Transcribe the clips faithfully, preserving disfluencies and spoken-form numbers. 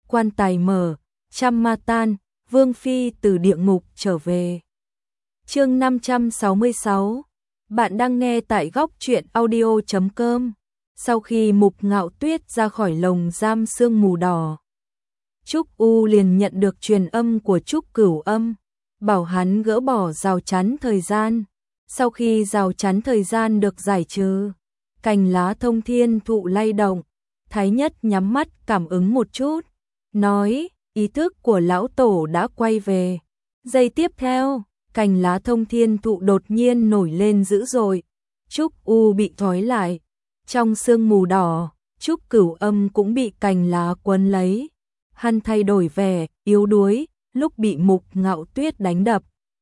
quan tài mở, trăm ma tan, Vương Phi từ địa ngục trở về. Chương năm trăm sáu mươi sáu. Bạn đang nghe tại góc truyện audio chấm com. Sau khi Mục Ngạo Tuyết ra khỏi lồng giam sương mù đỏ, Trúc U liền nhận được truyền âm của Trúc Cửu Âm, bảo hắn gỡ bỏ rào chắn thời gian. Sau khi rào chắn thời gian được giải trừ, cành lá thông thiên thụ lay động, Thái Nhất nhắm mắt cảm ứng một chút, nói, ý thức của lão tổ đã quay về. Giây tiếp theo, cành lá thông thiên thụ đột nhiên nổi lên dữ dội, Trúc U bị trói lại. Trong sương mù đỏ, Trúc Cửu Âm cũng bị cành lá quấn lấy. Hắn thay đổi vẻ, yếu đuối, lúc bị Mục Ngạo Tuyết đánh đập.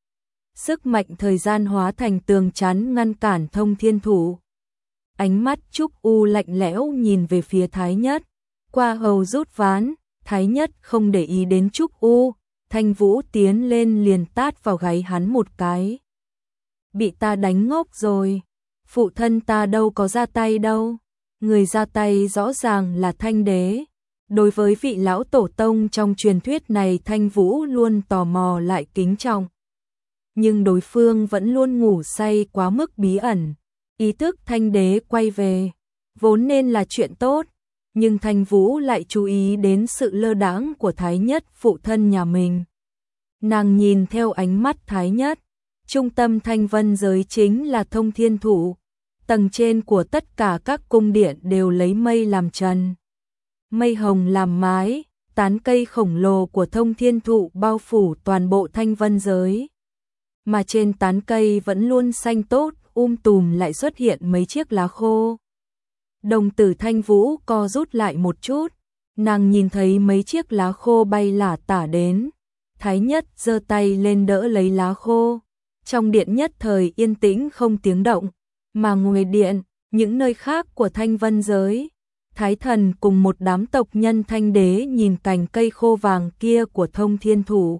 Sức mạnh thời gian hóa thành tường chắn ngăn cản thông thiên thủ. Ánh mắt Trúc U lạnh lẽo nhìn về phía Thái Nhất. Qua hầu rút ván, Thái Nhất không để ý đến Trúc U. Thanh Vũ tiến lên liền tát vào gáy hắn một cái. Bị ta đánh ngốc rồi. Phụ thân ta đâu có ra tay đâu. Người ra tay rõ ràng là Thanh Đế. Đối với vị lão tổ tông trong truyền thuyết này, Thanh Vũ luôn tò mò lại kính trọng. Nhưng đối phương vẫn luôn ngủ say quá mức bí ẩn. Ý thức Thanh Đế quay về, vốn nên là chuyện tốt, nhưng Thanh Vũ lại chú ý đến sự lơ đãng của Thái Nhất, phụ thân nhà mình. Nàng nhìn theo ánh mắt Thái Nhất, trung tâm Thanh Vân giới chính là thông thiên thụ, tầng trên của tất cả các cung điện đều lấy mây làm trần, mây hồng làm mái, tán cây khổng lồ của thông thiên thụ bao phủ toàn bộ Thanh Vân giới. Mà trên tán cây vẫn luôn xanh tốt, um tùm lại xuất hiện mấy chiếc lá khô. Đồng tử Thanh Vũ co rút lại một chút, nàng nhìn thấy mấy chiếc lá khô bay lả tả đến. Thái Nhất giơ tay lên đỡ lấy lá khô. Trong điện nhất thời yên tĩnh không tiếng động, mà ngoài điện, những nơi khác của Thanh Vân giới, Thái Thần cùng một đám tộc nhân Thanh Đế nhìn cành cây khô vàng kia của thông thiên thủ.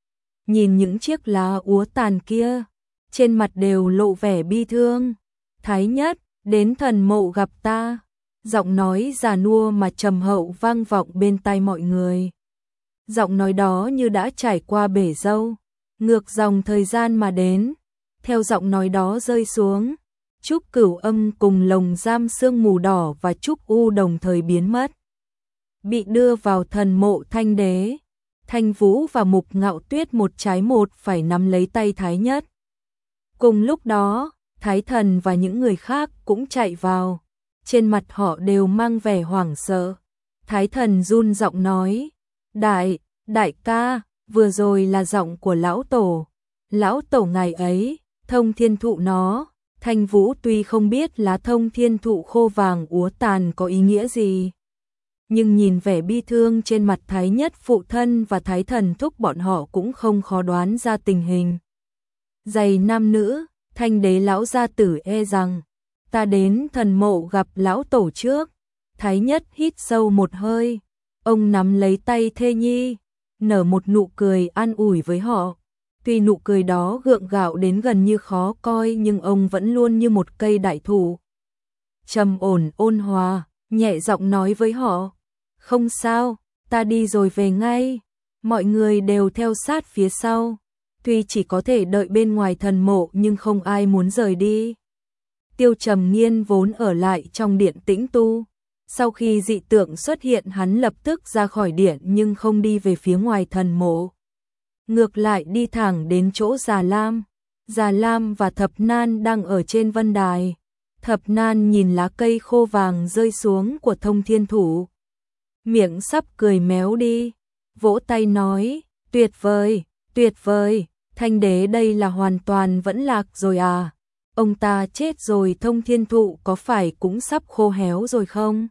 Nhìn những chiếc lá úa tàn kia, trên mặt đều lộ vẻ bi thương. Thái Nhất, đến thần mộ gặp ta. Giọng nói già nua mà trầm hậu vang vọng bên tai mọi người. Giọng nói đó như đã trải qua bể dâu, ngược dòng thời gian mà đến. Theo giọng nói đó rơi xuống, Trúc Cửu Âm cùng lồng giam sương mù đỏ và Trúc U đồng thời biến mất, bị đưa vào thần mộ Thanh Đế. Thanh Vũ và Mục Ngạo Tuyết một trái một phải nắm lấy tay Thái Nhất. Cùng lúc đó, Thái Thần và những người khác cũng chạy vào, trên mặt họ đều mang vẻ hoảng sợ. Thái Thần run giọng nói, Đại, đại ca, vừa rồi là giọng của lão tổ. Lão tổ ngày ấy, thông thiên thụ nó. Thanh Vũ tuy không biết lá thông thiên thụ khô vàng úa tàn có ý nghĩa gì, nhưng nhìn vẻ bi thương trên mặt Thái Nhất phụ thân và Thái Thần thúc bọn họ cũng không khó đoán ra tình hình. Giày nam nữ, Thanh Đế lão gia tử e rằng, ta đến thần mộ gặp lão tổ trước. Thái Nhất hít sâu một hơi, ông nắm lấy tay thê nhi, nở một nụ cười an ủi với họ. Tuy nụ cười đó gượng gạo đến gần như khó coi, nhưng ông vẫn luôn như một cây đại thụ, trầm ổn ôn hòa, nhẹ giọng nói với họ, không sao, ta đi rồi về ngay. Mọi người đều theo sát phía sau, tuy chỉ có thể đợi bên ngoài thần mộ nhưng không ai muốn rời đi. Tiêu Trầm Nghiên vốn ở lại trong điện tĩnh tu, sau khi dị tượng xuất hiện hắn lập tức ra khỏi điện nhưng không đi về phía ngoài thần mộ, ngược lại đi thẳng đến chỗ Già Lam. Già Lam và Thập Nan đang ở trên vân đài. Thập Nan nhìn lá cây khô vàng rơi xuống của thông thiên thủ, miệng sắp cười méo đi, vỗ tay nói, tuyệt vời, tuyệt vời, Thanh Đế đây là hoàn toàn vẫn lạc rồi à? Ông ta chết rồi, thông thiên thụ có phải cũng sắp khô héo rồi không?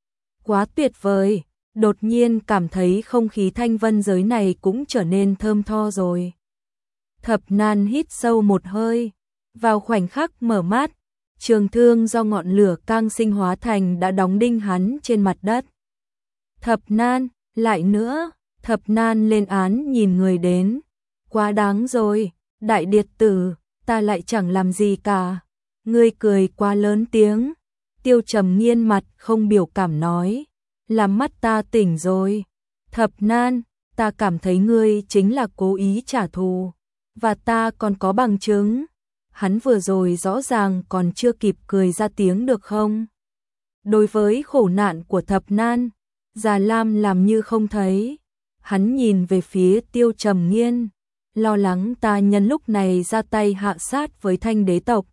Quá tuyệt vời, đột nhiên cảm thấy không khí Thanh Vân giới này cũng trở nên thơm tho rồi. Thập Nan hít sâu một hơi, vào khoảnh khắc mở mắt, trường thương do ngọn lửa cang sinh hóa thành đã đóng đinh hắn trên mặt đất. Thập Nan, lại nữa, Thập Nan lên án nhìn người đến. Quá đáng rồi, đại điệt tử, ta lại chẳng làm gì cả. Ngươi cười quá lớn tiếng. Tiêu Trầm Nghiên mặt không biểu cảm nói, làm mắt ta tỉnh rồi. Thập Nan, ta cảm thấy ngươi chính là cố ý trả thù, và ta còn có bằng chứng. Hắn vừa rồi rõ ràng còn chưa kịp cười ra tiếng được không? Đối với khổ nạn của Thập Nan, Già Lam làm như không thấy. Hắn nhìn về phía Tiêu Trầm Nghiên, lo lắng ta nhân lúc này ra tay hạ sát với Thanh đế tộc.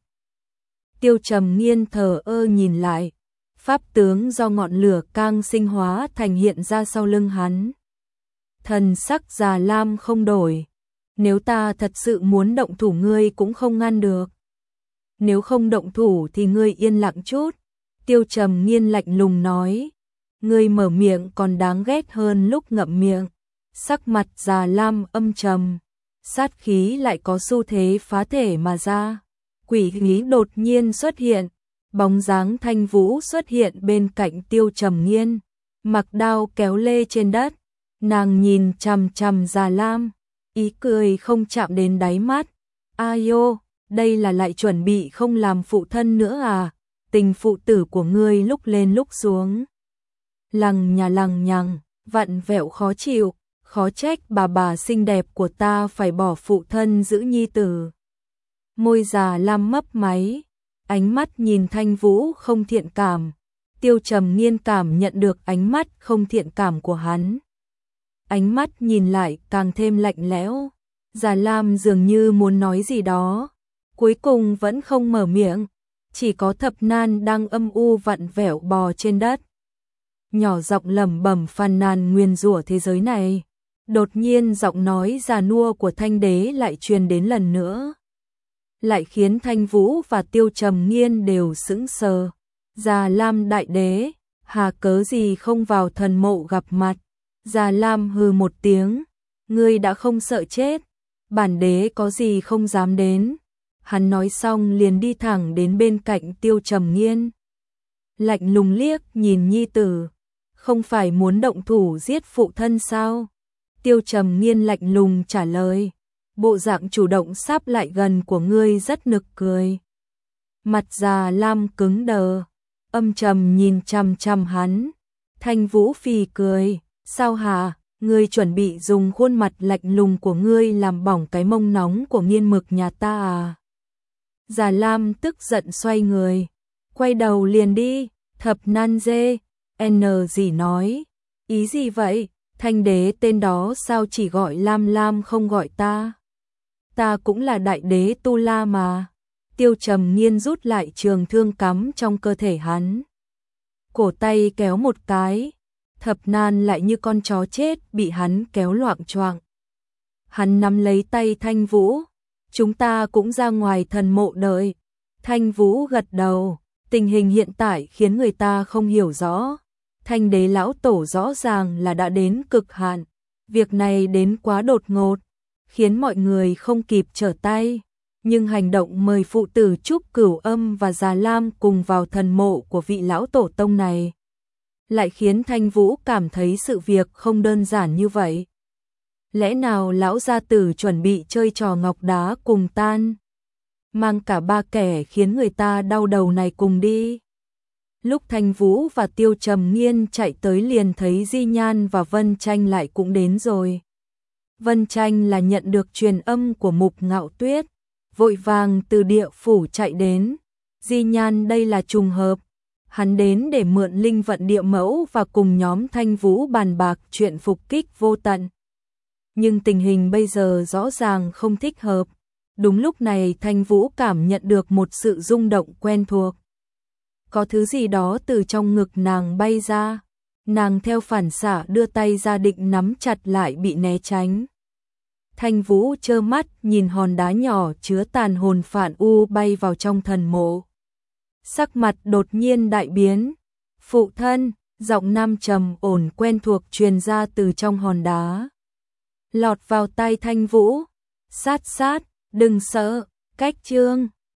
Tiêu Trầm Nghiên thờ ơ nhìn lại, pháp tướng do ngọn lửa cang sinh hóa thành hiện ra sau lưng hắn. Thần sắc Già Lam không đổi, nếu ta thật sự muốn động thủ ngươi cũng không ngăn được. Nếu không động thủ thì ngươi yên lặng chút. Tiêu Trầm Nghiên lạnh lùng nói, ngươi mở miệng còn đáng ghét hơn lúc ngậm miệng. Sắc mặt Già Lam âm trầm, sát khí lại có xu thế phá thể mà ra. Quỷ khí đột nhiên xuất hiện, bóng dáng Thanh Vũ xuất hiện bên cạnh Tiêu Trầm Nghiên, mặc đao kéo lê trên đất. Nàng nhìn chằm chằm Già Lam, ý cười không chạm đến đáy mắt. Ai ô, đây là lại chuẩn bị không làm phụ thân nữa à? Tình phụ tử của ngươi lúc lên lúc xuống, lằng nhà lằng nhằng, vặn vẹo khó chịu, khó trách bà bà xinh đẹp của ta phải bỏ phụ thân giữ nhi tử. Môi Già Lam mấp máy, ánh mắt nhìn Thanh Vũ không thiện cảm. Tiêu Trầm Nghiên cảm nhận được ánh mắt không thiện cảm của hắn. Ánh mắt nhìn lại càng thêm lạnh lẽo. Già Lam dường như muốn nói gì đó, cuối cùng vẫn không mở miệng. Chỉ có Thập Nan đang âm u vặn vẹo bò trên đất, nhỏ giọng lẩm bẩm phàn nàn nguyền rủa thế giới này. Đột nhiên giọng nói già nua của Thanh đế lại truyền đến lần nữa, lại khiến Thanh Vũ và Tiêu Trầm Nghiên đều sững sờ. Già Lam đại đế, hà cớ gì không vào thần mộ gặp mặt? Già Lam hừ một tiếng, ngươi đã không sợ chết, bản đế có gì không dám đến. Hắn nói xong liền đi thẳng đến bên cạnh Tiêu Trầm Nghiên, lạnh lùng liếc nhìn nhi tử, không phải muốn động thủ giết phụ thân sao? Tiêu Trầm Nghiên lạnh lùng trả lời, bộ dạng chủ động sáp lại gần của ngươi rất nực cười. Mặt Già Lam cứng đờ, âm trầm nhìn chằm chằm hắn. Thanh Vũ phì cười, sao hả? Ngươi chuẩn bị dùng khuôn mặt lạnh lùng của ngươi làm bỏng cái mông nóng của Nghiên Mực nhà ta à? Già Lam tức giận xoay người, quay đầu liền đi. Thập Nan dê, N gì nói, ý gì vậy? Thanh đế tên đó sao chỉ gọi Lam Lam không gọi ta? Ta cũng là đại đế Tu La mà. Tiêu Trầm Nghiên rút lại trường thương cắm trong cơ thể hắn, cổ tay kéo một cái, Thập Nan lại như con chó chết bị hắn kéo loạng choạng. Hắn nắm lấy tay Thanh Vũ, chúng ta cũng ra ngoài thần mộ đợi. Thanh Vũ gật đầu, tình hình hiện tại khiến người ta không hiểu rõ. Thanh đế lão tổ rõ ràng là đã đến cực hạn, việc này đến quá đột ngột, khiến mọi người không kịp trở tay. Nhưng hành động mời phụ tử Trúc Cửu Âm và Già Lam cùng vào thần mộ của vị lão tổ tông này, lại khiến Thanh Vũ cảm thấy sự việc không đơn giản như vậy. Lẽ nào lão gia tử chuẩn bị chơi trò ngọc đá cùng tan, mang cả ba kẻ khiến người ta đau đầu này cùng đi? Lúc Thanh Vũ và Tiêu Trầm Nghiên chạy tới liền thấy Di Nhan và Vân Tranh lại cũng đến rồi. Vân Tranh là nhận được truyền âm của Mục Ngạo Tuyết, vội vàng từ địa phủ chạy đến. Di Nhan đây là trùng hợp, hắn đến để mượn linh vận địa mẫu và cùng nhóm Thanh Vũ bàn bạc chuyện phục kích Vô Tận. Nhưng tình hình bây giờ rõ ràng không thích hợp. Đúng lúc này Thanh Vũ cảm nhận được một sự rung động quen thuộc. Có thứ gì đó từ trong ngực nàng bay ra, nàng theo phản xạ đưa tay ra định nắm chặt lại bị né tránh. Thanh Vũ trơ mắt nhìn hòn đá nhỏ chứa tàn hồn Phản U bay vào trong thần mộ. Sắc mặt đột nhiên đại biến. Phụ thân, giọng nam trầm ổn quen thuộc truyền ra từ trong hòn đá, lọt vào tai Thanh Vũ. Sát sát, đừng sợ, cách chương.